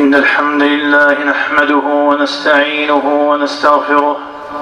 إن الحمد لله نحمده ونستعينه ونستغفره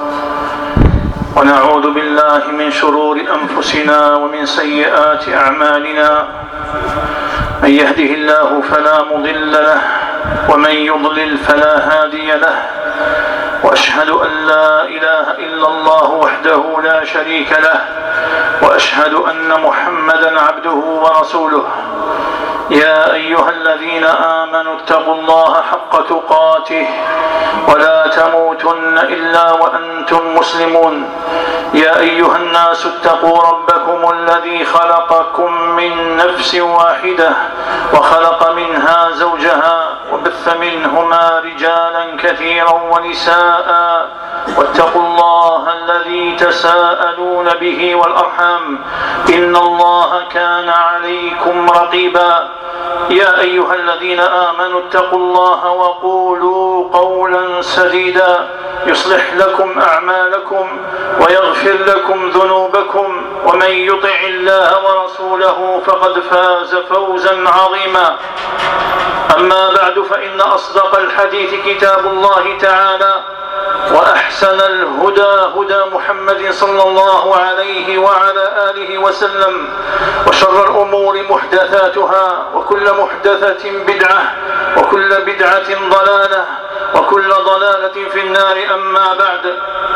ونعوذ بالله من شرور أنفسنا ومن سيئات أعمالنا. من يهده الله فلا مضل له ومن يضلل فلا هادي له، وأشهد أن لا إله إلا الله وحده لا شريك له، وأشهد أن محمدا عبده ورسوله. يا أيها الذين آمنوا اتقوا الله حق تقاته ولا تموتن إلا وأنتم مسلمون. يا أيها الناس اتقوا ربكم الذي خلقكم من نفس واحدة وخلق منها زوجها وبث منهما رجالا كثيرا ونساء، واتقوا الله الذي تساءلون به والأرحام إن الله كان عليكم رقيبا. يا أيها الذين آمنوا اتقوا الله وقولوا قولا سديدا يصلح لكم أعمالكم ويغفر لكم ذنوبكم، ومن يطع الله ورسوله فقد فاز فوزا عظيما. أما بعد، فإن أصدق الحديث كتاب الله تعالى، وأحسن الهدى هدى محمد صلى الله عليه وعلى آله وسلم، وشر الأمور محدثاتها، وكل محدثة بدعة، وكل بدعة ضلالة، وكل ضلالة في النار. أما بعد،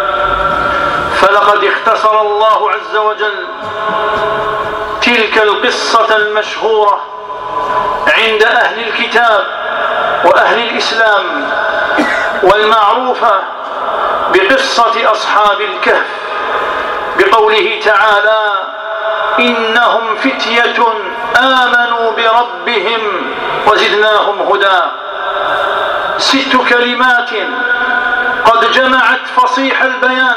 فلقد اختصر الله عز وجل تلك القصة المشهورة عند أهل الكتاب وأهل الإسلام والمعروفة بقصة أصحاب الكهف بقوله تعالى: إنهم فتية آمنوا بربهم وزدناهم هدى. 6 كلمات قد جمعت فصيح البيان،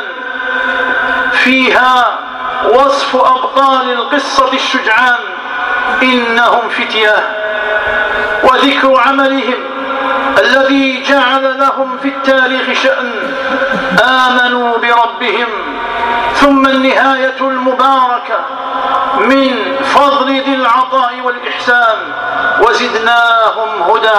فيها وصف أبطال القصة الشجعان إنهم فتية، وذكر عملهم الذي جعل لهم في التاريخ شأن، آمنوا بربهم، ثم النهاية المباركة من فضل ذي العطاء والإحسان: وزدناهم هدى.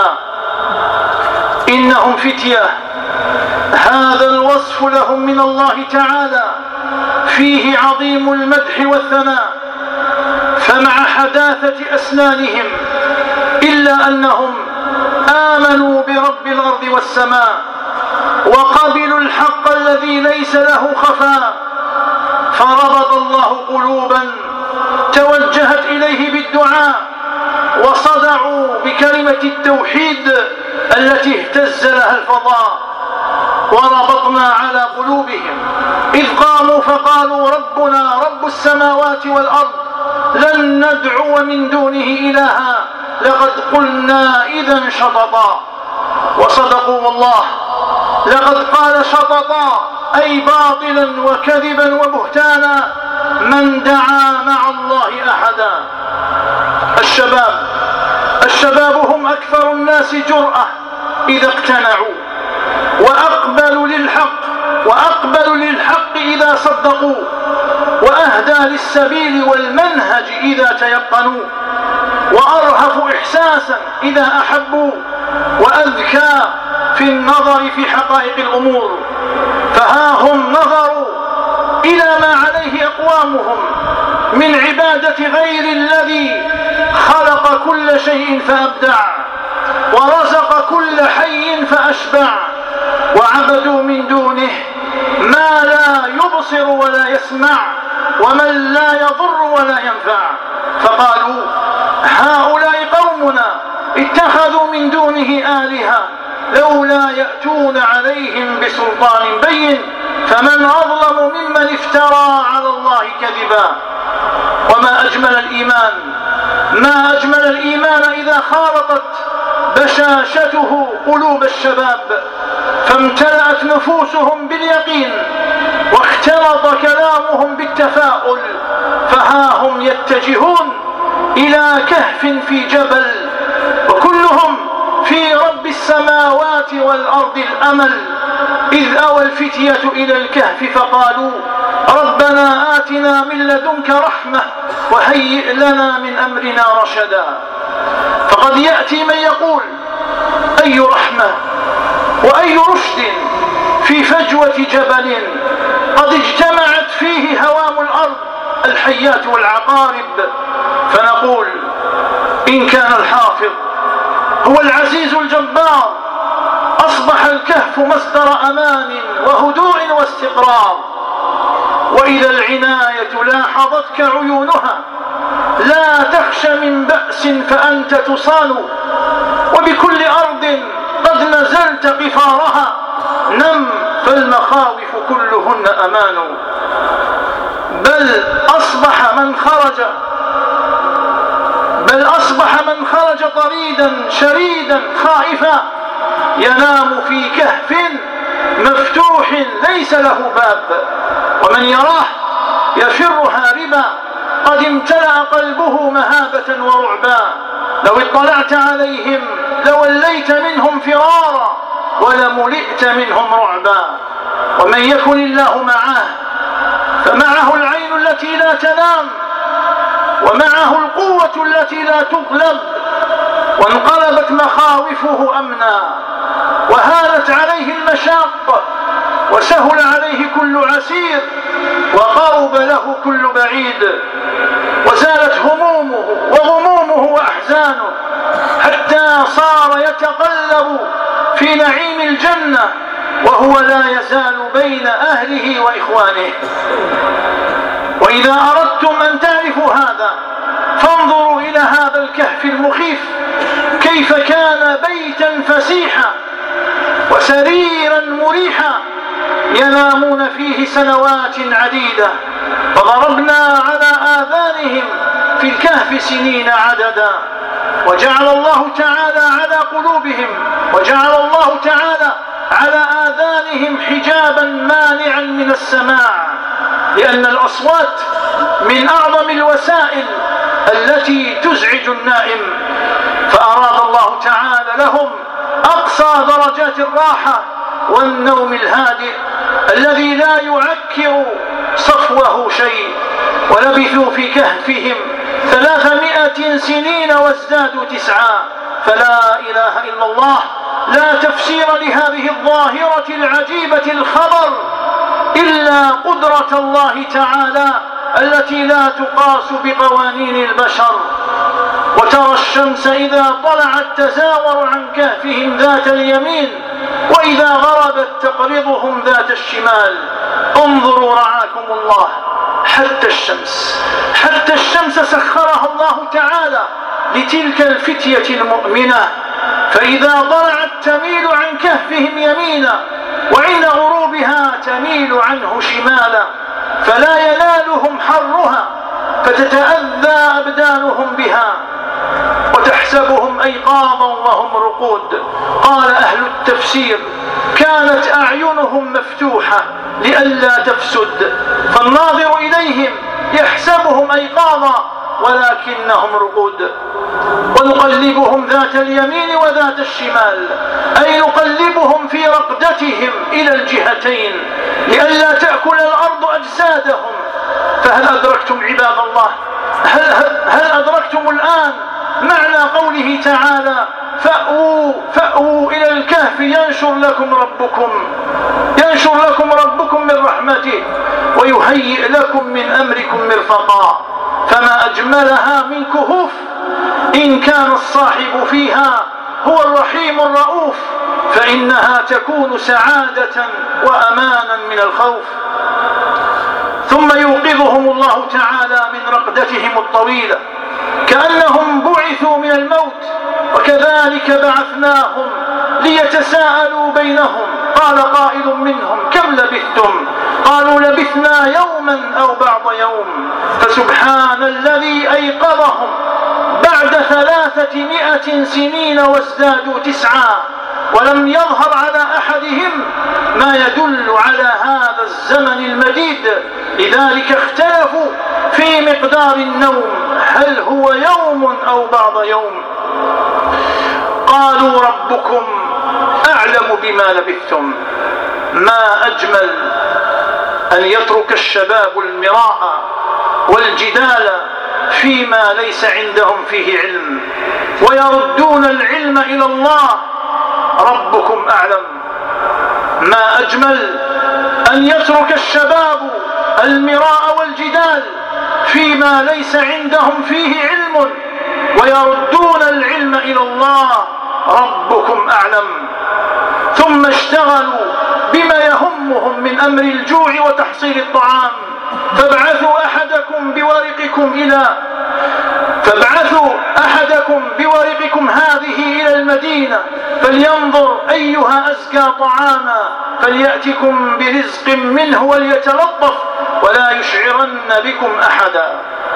إنهم فتية، هذا الوصف لهم من الله تعالى فيه عظيم المدح والثناء، فمع حداثة أسنانهم إلا أنهم آمنوا برب الأرض والسماء، وقبلوا الحق الذي ليس له خفاء، فربط الله قلوبا توجهت إليه بالدعاء، وصدعوا بكلمة التوحيد التي اهتز لها الفضاء. وربطنا على قلوبهم إذ قاموا فقالوا: ربنا رب السماوات والأرض لن ندعو من دونه إلها لقد قلنا إذا شططا. وصدقوا والله، لقد قال شططا أي باطلا وكذبا وبهتانا من دعا مع الله أحدا. الشباب هم أكثر الناس جرأة إذا اقتنعوا، وأقبلوا للحق إذا صدقوا، وأهدى للسبيل والمنهج إذا تيقنوا، وأرهف إحساسا إذا أحبوا، وأذكى في النظر في حقائق الأمور. فها هم نظروا إلى ما عليه أقوامهم من عبادة غير الذي خلق كل شيء فأبدع، ورزق كل حي فأشبع، وعبدوا من دونه ما لا يبصر ولا يسمع، ومن لا يضر ولا ينفع. فقالوا: هؤلاء قومنا اتخذوا من دونه آلهة لولا يأتون عليهم بسلطان بين، فمن أظلم ممن افترى على الله كذبا. وما أجمل الإيمان إذا خالطت بشاشته قلوب الشباب، فامتلأت نفوسهم باليقين، واختلط كلامهم بالتفاؤل، فها هم يتجهون إلى كهف في جبل، وكلهم في رب السماوات والأرض الأمل. إذ أوى الفتية إلى الكهف فقالوا: ربنا آتنا من لدنك رحمة وهيئ لنا من أمرنا رشدا. فقد يأتي من يقول: أي رحمة وأي رشد في فجوة جبل قد اجتمعت فيه هوام الأرض الحيات والعقارب. فنقول إن كان الحافظ هو العزيز الجبار أصبح الكهف مصدر أمان وهدوء واستقرار. وإذا العناية لاحظتك عيونها لا تخش من بأس فأنت تصان. وبكل أرض قد نزلت قفارها نم فالمخاوف كلهن أمان. بل أصبح من خرج طريدا شريدا خائفا ينام في كهف مفتوح ليس له باب، ومن يراه يفر هاربا قد امتلأ قلبه مهابة ورعبا. لو اطلعت عليهم لوليت منهم فرارا ولملئت منهم رعبا. ومن يكن الله معه فمعه العين التي لا تنام ومعه القوة التي لا تغلب، وانقلبت مخاوفه أمنا وهانت عليه المشاق وسهل عليه كل عسير وقرب له كل بعيد، وزالت همومه وغمومه وأحزانه حتى صار يتقلب في نعيم الجنة وهو لا يزال بين أهله وإخوانه. وإذا أردتم أن تعرفوا هذا فانظروا إلى هذا الكهف المخيف كيف كان بيتا فسيحا وسريرا مريحا ينامون فيه سنوات عديدة، فضربنا على آذانهم في الكهف سنين عددا، وجعل الله تعالى على آذانهم حجابا مانعا من السماع، لأن الأصوات من أعظم الوسائل التي تزعج النائم. فأراد الله تعالى لهم أقصى درجات الراحة والنوم الهادئ الذي لا يعكر صفوه شيء. ولبثوا في كهفهم 300 سنين وازدادوا 9. فلا إله إلا الله، لا تفسير لهذه الظاهرة العجيبة الخبر إلا قدرة الله تعالى التي لا تقاس بقوانين البشر. وترى الشمس إذا طلعت تزاور عن كهفهم ذات اليمين وإذا غربت تقرضهم ذات الشمال. انظروا رعاكم الله، حتى الشمس سخرها الله تعالى لتلك الفتية المؤمنة، فإذا طلعت تميل عن كهفهم يمينا وعند غروبها تميل عنه شمالا، فلا ينالهم حرها فتتأذى أبدانهم بها، وتحسبهم أيقاظا وهم رقود. قال أهل التفسير: كانت أعينهم مفتوحة لئلا تفسد، فالناظر إليهم يحسبهم أيقاظا ولكنهم رقود. ونقلبهم ذات اليمين وذات الشمال، أي نقلبهم في رقدتهم إلى الجهتين لئلا تأكل الأرض أجسادهم. فهل أدركتم عباد الله؟ هل أدركتم الآن معنى قوله تعالى: فأووا إلى الكهف ينشر لكم ربكم من رحمته ويهيئ لكم من أمركم مرفقا. فما أجملها من كهوف إن كان الصاحب فيها هو الرحيم الرؤوف، فإنها تكون سعادة وأمانا من الخوف. ثم يوقظهم الله تعالى من رقدتهم الطويلة كأنهم بعثوا من الموت، وكذلك بعثناهم ليتساءلوا بينهم. قال قائل منهم: كم لبثتم؟ قالوا: لبثنا يوما أو بعض يوم. فسبحان الذي أيقظهم بعد 300 سنين وازدادوا 9، ولم يظهر على أحدهم ما يدل على هذا الزمن المديد. لذلك اختلفوا في مقدار النوم، هل هو يوم أو بعض يوم؟ قالوا: ربكم أعلم بما لبثتم. ما أجمل أن يترك الشباب المراء والجدال فيما ليس عندهم فيه علم، ويردون العلم إلى الله ربكم أعلم. ما أجمل أن يترك الشباب المراء والجدال فيما ليس عندهم فيه علم ويردون العلم إلى الله، ربكم أعلم. ثم اشتغلوا بما يهمهم من أمر الجوع وتحصيل الطعام. فابعثوا أحدكم بورقكم هذه إلى المدينة فلينظر أيها أزكى طعاما فليأتكم برزق منه وليتلطف ولا يشعرن بكم أحدا.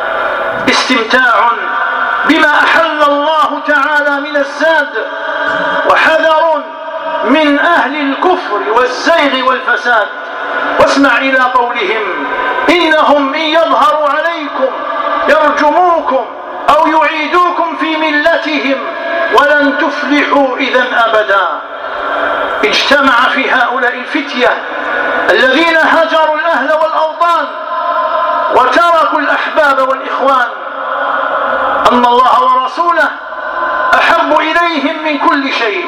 استمتاع بما أحل الله تعالى من الزاد، وحذر من أهل الكفر والزيغ والفساد. واسمع إلى قولهم: إنهم إن يظهروا عليكم يرجموكم أو يعيدوكم في ملتهم ولن تفلحوا إذن أبدا. اجتمع في هؤلاء الفتية الذين هجروا الأهل والأوطان وتركوا الأحباب والإخوان أن الله ورسوله أحب إليهم من كل شيء،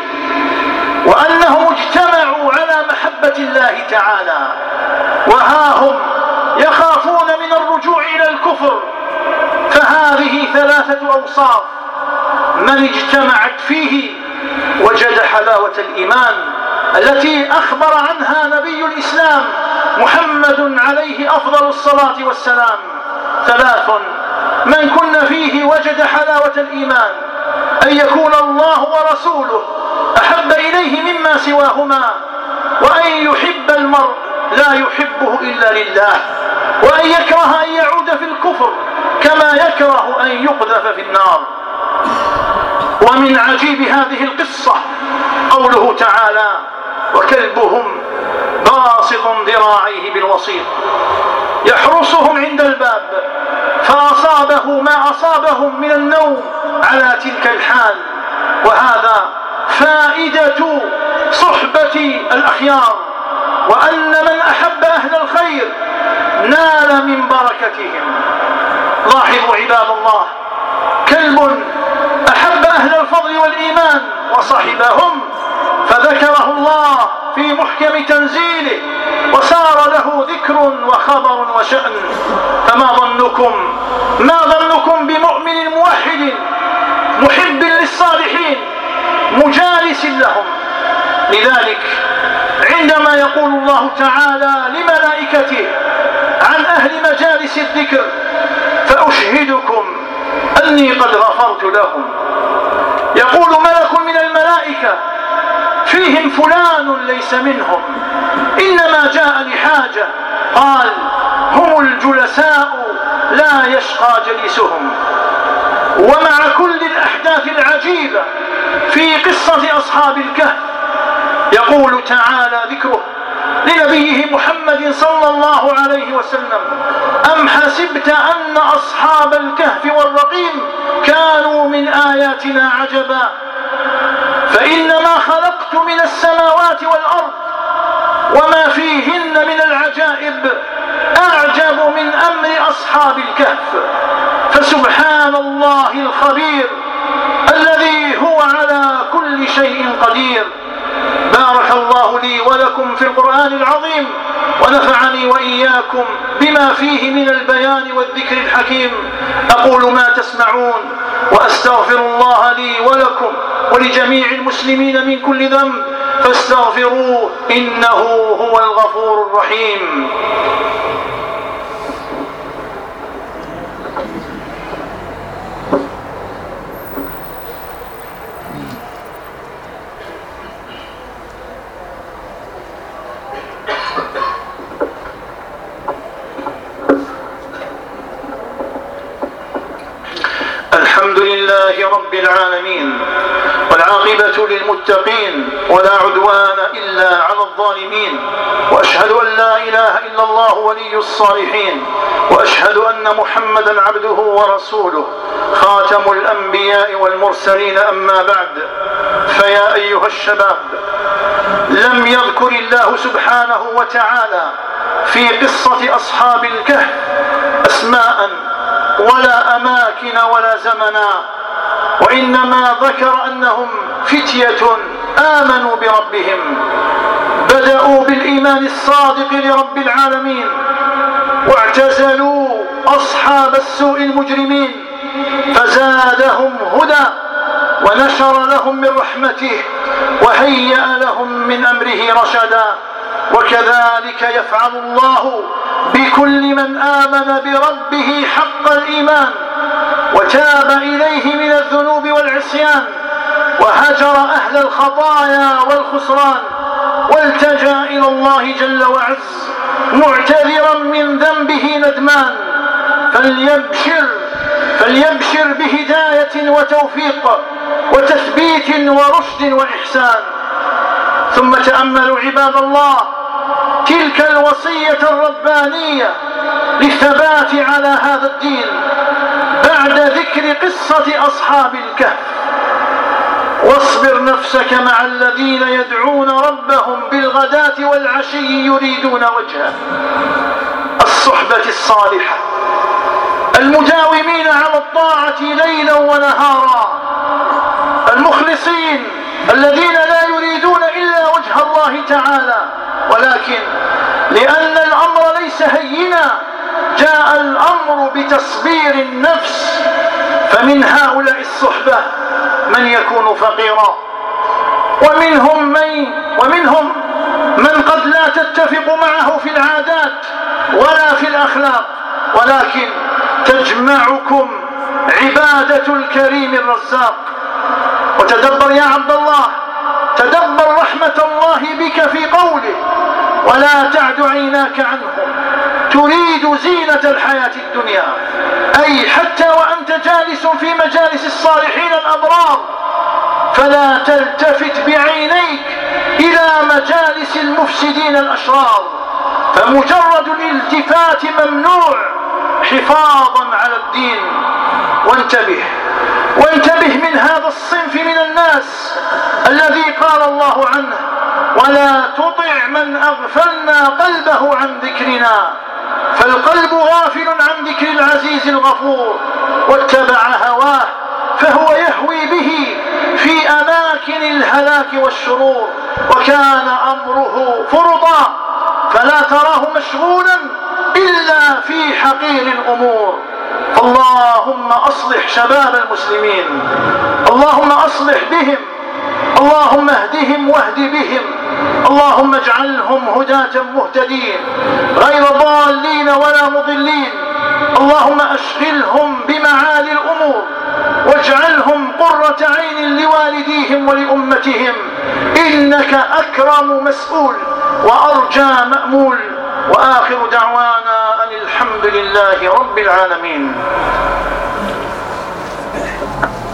وأنهم اجتمعوا على محبة الله تعالى، وها هم يخافون من الرجوع إلى الكفر. فهذه ثلاثة أوصاف من اجتمعت فيه وجد حلاوة الإيمان التي أخبر عنها نبي الإسلام محمد عليه أفضل الصلاة والسلام. ثلاث من كن فيه وجد حلاوة الإيمان: أن يكون الله ورسوله أحب إليه مما سواهما، وأن يحب المرء لا يحبه إلا لله، وأن يكره أن يعود في الكفر كما يكره أن يقذف في النار. ومن عجيب هذه القصة قوله تعالى: وكلبهم باسط ذراعيه بالوسيط يحرسهم عند الباب فأصابه ما أصابهم من النوم على تلك الحال. وهذا فائدة صحبة الأخيار، وأن من أحب أهل الخير نال من بركتهم. لاحظوا عباد الله، كلب أحب أهل الفضل والإيمان وصحبهم فذكره الله في محكم تنزيله وصار له ذكر وخبر وشأن. ما ظنكم بمؤمن موحد محب للصالحين مجالس لهم؟ لذلك عندما يقول الله تعالى لملائكته عن أهل مجالس الذكر: فأشهدكم أني قد غفرت لهم، يقول ملك من الملائكة: فيهم فلان ليس منهم، إنما جاء لحاجة. قال: هم الجلساء لا يشقى جليسهم. ومع كل الأحداث العجيبة في قصة أصحاب الكهف يقول تعالى ذكره لنبيه محمد صلى الله عليه وسلم: أم حسبت أن أصحاب الكهف والرقيم كانوا من آياتنا عجبا فإنما خلقت من السماوات والأرض وما فيهن من العجائب أعجب من أمر أصحاب الكهف. فسبحان الله الخبير الذي هو على كل شيء قدير. بارك الله لي ولكم في القرآن العظيم، ونفعني وإياكم بما فيه من البيان والذكر الحكيم. أقول ما تسمعون وأستغفر الله لي ولكم ولجميع المسلمين من كل ذنب فاستغفروه إنه هو الغفور الرحيم. الحمد لله رب العالمين، والعاقبة للمتقين، ولا عدوان إلا على الظالمين، وأشهد أن لا إله إلا الله ولي الصالحين، وأشهد أن محمدا عبده ورسوله خاتم الأنبياء والمرسلين. أما بعد، فيا أيها الشباب، لم يذكر الله سبحانه وتعالى في قصة أصحاب الكهف أسماء ولا أماكن ولا زمنا، وإنما ذكر أنهم فتية آمنوا بربهم، بدأوا بالإيمان الصادق لرب العالمين، واعتزلوا أصحاب السوء المجرمين، فزادهم هدى ونشر لهم من رحمته وهيأ لهم من أمره رشدا. وكذلك يفعل الله بكل من آمن بربه حق الإيمان وتاب إليه من الذنوب والعصيان وهجر أهل الخطايا والخسران والتجأ إلى الله جل وعز معتذرا من ذنبه ندمان، فليبشر بهداية وتوفيق وتثبيت ورشد وإحسان. ثم تأملوا عباد الله تلك الوصية الربانية للثبات على هذا الدين بعد ذكر قصة أصحاب الكهف. واصبر نفسك مع الذين يدعون ربهم بالغداة والعشي يريدون وجهه، الصحبة الصالحة المداومين على الطاعة ليلا ونهارا، المخلصين الذين لا يريدون إلا وجه الله تعالى، ولكن لأن الأمر ليس هينا جاء الأمر بتصبير النفس. فمن هؤلاء الصحبة من يكون فقيرا، ومنهم من قد لا تتفق معه في العادات ولا في الأخلاق، ولكن تجمعكم عبادة الكريم الرزاق. وتدبر يا عبد الله، تدبر رحمة الله بك في قوله ولا تعد عيناك عنهم تريد زينة الحياة الدنيا، أي حتى وأنت جالس في مجالس الصالحين الأبرار فلا تلتفت بعينيك إلى مجالس المفسدين الأشرار، فمجرد الالتفات ممنوع حفاظا على الدين. وانتبه من هذا الصنف من الناس الذي قال الله عنه ولا تطع من أغفلنا قلبه عن ذكرنا، فالقلب غافل عن ذكر العزيز الغفور واتبع هواه فهو يهوي به في أماكن الهلاك والشرور، وكان أمره فرطا فلا تراه مشغولا إلا في حقير الأمور. اللهم أصلح شباب المسلمين، اللهم أصلح بهم، اللهم اهدهم واهد بهم، اللهم اجعلهم هداة مهتدين غير ضالين ولا مضلين، اللهم أشغلهم بمعالي الأمور واجعلهم قرة عين لوالديهم ولأمتهم، إنك أكرم مسؤول وأرجى مأمول. وآخر دعوانا أن الحمد لله رب العالمين.